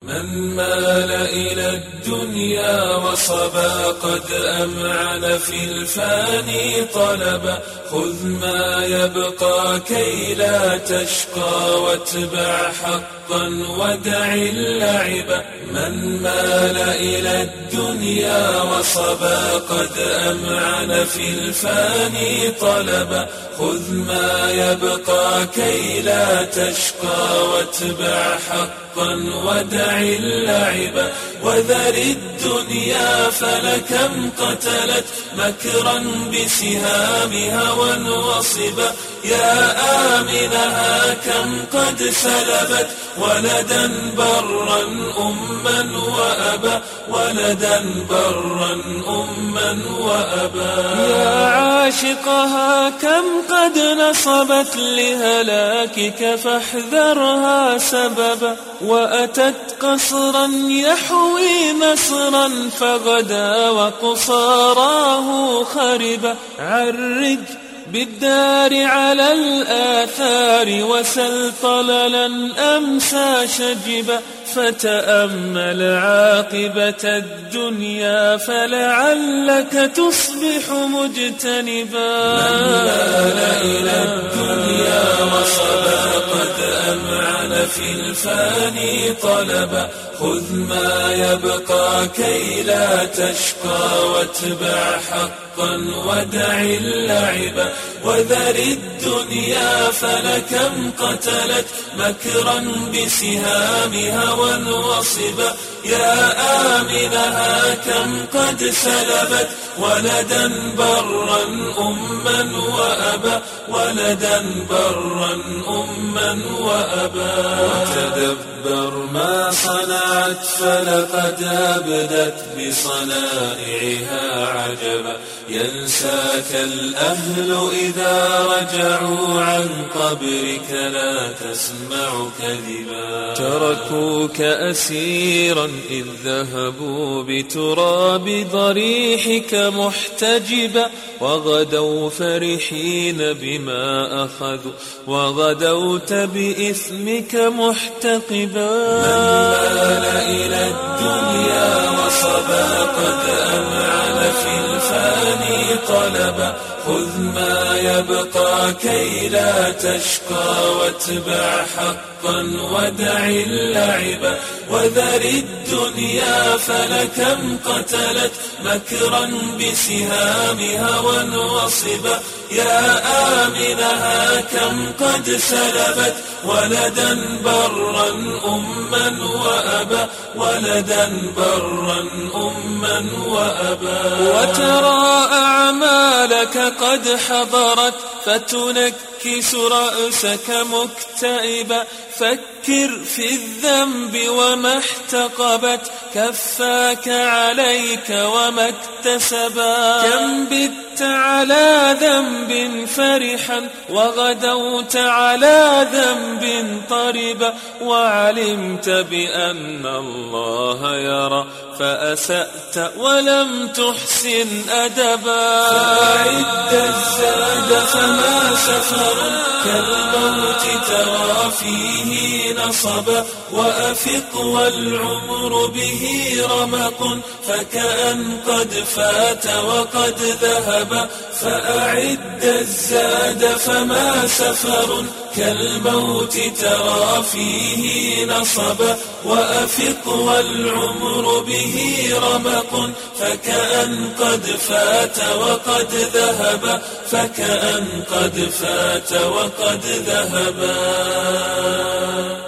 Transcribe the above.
من مال إلى الدنيا وصبا قد أمعن في الفاني طلبا خذ ما يبقى كي لا تشقى واتبع حقا ودع اللعب. من مال إلى الدنيا وصبا قد أمعن في الفاني طلبا خذ ما يبقى كي لا تشقى واتبع حقا ودع اللعب. وذر الدنيا فلكم قتلت مكرا بسهام هوى وصبا يا آمنها كم قد سلبت ولدا برا أما وأبا ولدا برا أما وأبا. يا عاشقها كم قد نصبت لهلاكك فاحذرها سببا وأتت قصرا يحوي نصرا فغدا وقصاراه خربا. عرج بالدار على الآثار وسل طللا أمسى شجبا فتأمل عاقبة الدنيا فلعلك تصبح مجتنبا. من مال إلى الدنيا وصبا قد أمعن في الفاني طلبا خذ ما يبقى كي لا تشقى واتبع حقا ودع اللعب. وذر الدنيا فلكم قتلت مكرا بسهام هوى وصبا يا آمنها كم قد سلبت ولدا برا أما وأبا ولدا برا أما وأبا. وتدبر ما صنعت فلقد أبدت بصنائعها عجبا ينساك الأهل إذا رجعوا عن قبرك لا تسمع كذبا. تركوك أسيرا إذ ذهبوا بتراب ضريحك محتجبا وغدوا فرحين بما أخذوا وغدوت بإثمك محتقبا. من مال إلى الدنيا وصبا قد أمعن في الفاني طلبا خذ ما يبقى كي لا تشقى واتبع حقا ودع اللعب. وذر الدنيا فلكم قتلت مكرا بسهام هوى وصبا يا آمنها كم قد سلبت ولدا برا أما وأبا ولدا برا أما وأبا. وترى أعمالك قد حضرت فتنكس رأسك مكتئبا فكر في الذنب وما احتقبت كفاك عليك وما اكتسبا. كم بت على ذنب فرحا وغدوت على ذنب طربا وعلمت بأن الله يرى فأسأت ولم تحسن أدبا. فأعد الزاد فما سفر كالموت ترى فيه نصبا وأفق والعمر به رمق فكأن قد فات وقد ذهب. فأعد الزاد فما سفر كالموت ترى فيه نصبا وأفق والعمر به رمق فكأن قد فات وقد ذهب فكأن قد فات وقد ذهبا.